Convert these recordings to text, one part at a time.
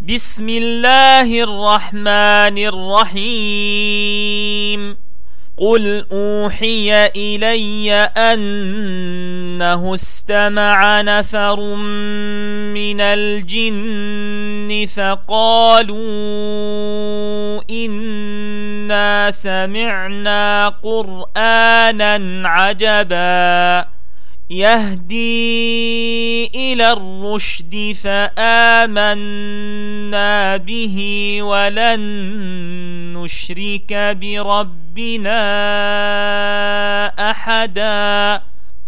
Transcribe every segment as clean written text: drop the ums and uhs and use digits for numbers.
بسم الله الرحمن الرحيم. قل أوحي إلي أنه استمع نفر من الجن فقالوا إنا سمعنا قرآنا عجبا يهدي إلى الرشد فآمنا به ولن نشرك بربنا أحدا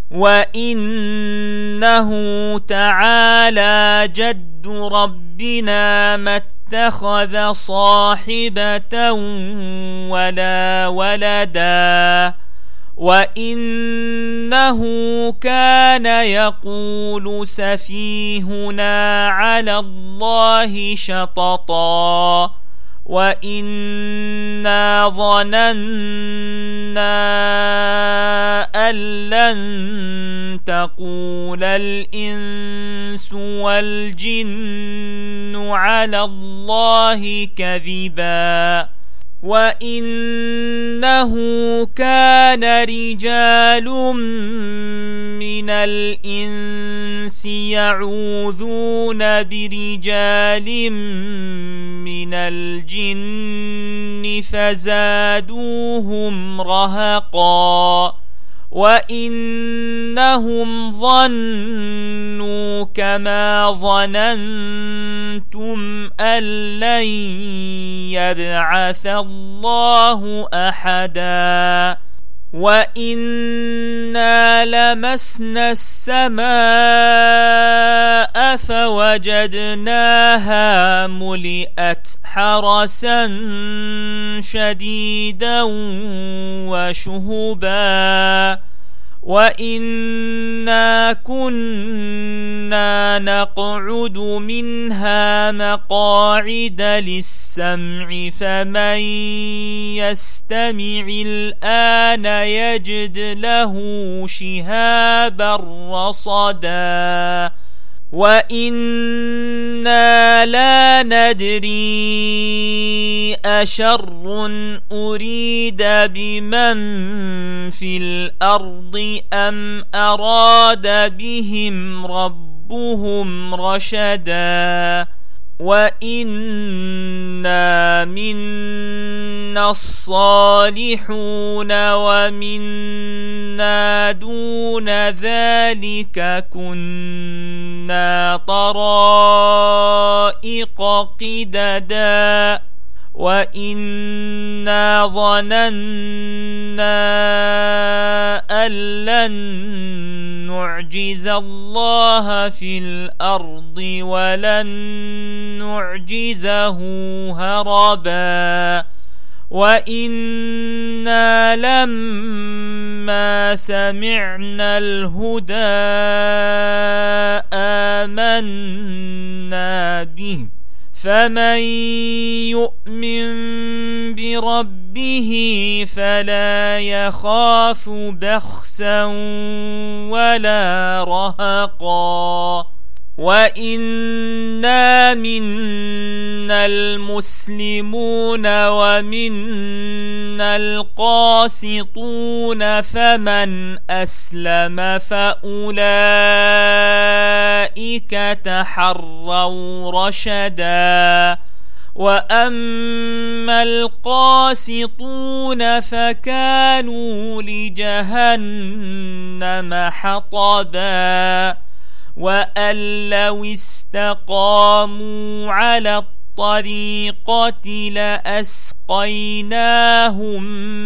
وإنه تعالى جد ربنا ما اتخذ صاحبة ولا ولدا وإنه كان يقول سفيهنا على الله شططا وإنا ظننا أن لن تقول الإنس والجن على الله كذبا وإنه كان رجال من الإنس يعوذون برجال من الجن فزادوهم رهقا وإنهم ظنوا كما ظننتم أن لن يبعث الله أحدا وإنا لمسنا السماء فوجدناها ملئت حرسا شديدا وشهبا وإنا كنا نقعد منها مقاعد للسمع فمن يستمع الآن يجد له شهابا رصدا وإنا لا ندري أشر أريد بمن في الأرض أم أراد بهم ربهم رشدا وإنا منا الصالحون ومنا دون ذلك كنا طرائق قددا وإنا ظننا أن لن نعجز الله في الأرض ولن نعجزه هربا وإنا لما سمعنا الهدى آمنا به فمن يؤمن بربه فلا يخاف بخسا ولا رهقا وإنا منا المسلمون ومنا القاسطون فمن أسلم فأولئك تحروا رشدا وأما القاسطون فكانوا لجهنم حطبا وأن لو استقاموا على الطريقة لأسقيناهم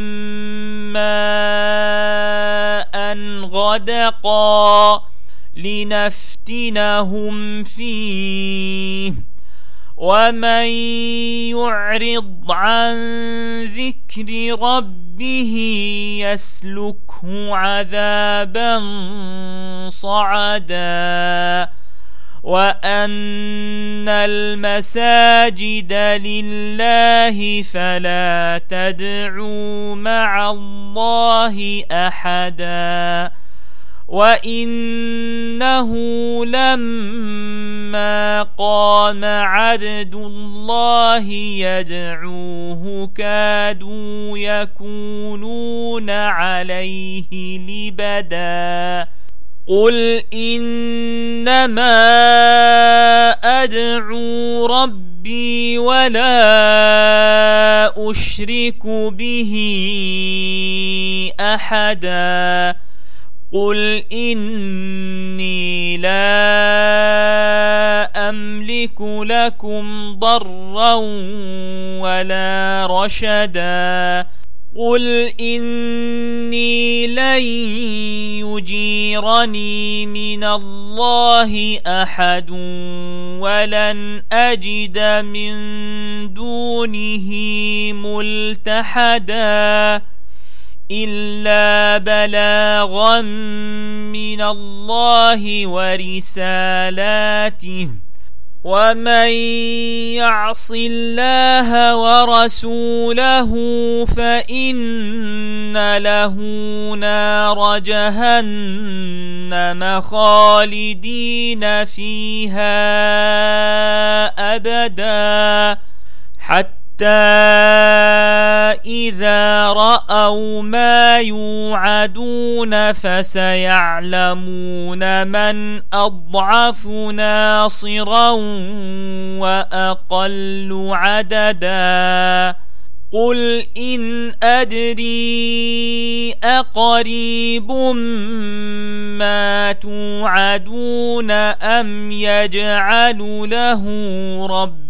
ماء غدقا لنفتنهم فيه ومن يعرض عن ذكر ربه يسلكه عذابا صعدا وأن المساجد لله فلا تدعوا مع الله أحدا وإنه لما قام عبد الله يدعوه كادوا يكونون عليه لبدا قل إنما أدعو ربي ولا أشرك به أحدا قل إني لا أملك لكم ضرا ولا رشدا قل إني لن يجيرني من الله أحد ولن أجد من دونه ملتحدا إلا بلاغا من الله ورسالاته ومن يعص الله ورسوله فإن له نار جهنم خالدين فيها أبدا حتى إذا رأوا ما يوعدون فسيعلمون من أضعف ناصرا وأقل عددا قل إن أدري أقريب ما توعدون أم يجعل له ربي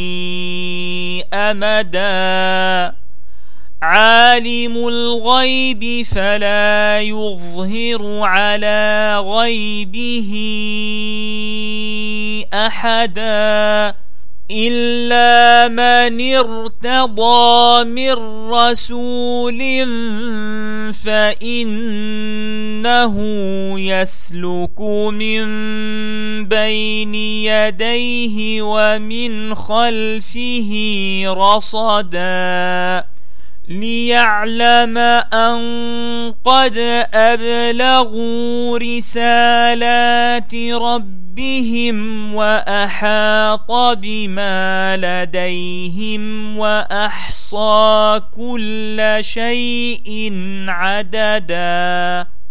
أمدا عالم الغيب فلا يظهر على غيبه أحدا إلا من ارتضى من رسول فإنه يسلك من بين يديه ومن خلفه رصدا ليعلم أن قد أبلغوا رسالات ربهم وأحاط بما لديهم وأحصى كل شيء عددا.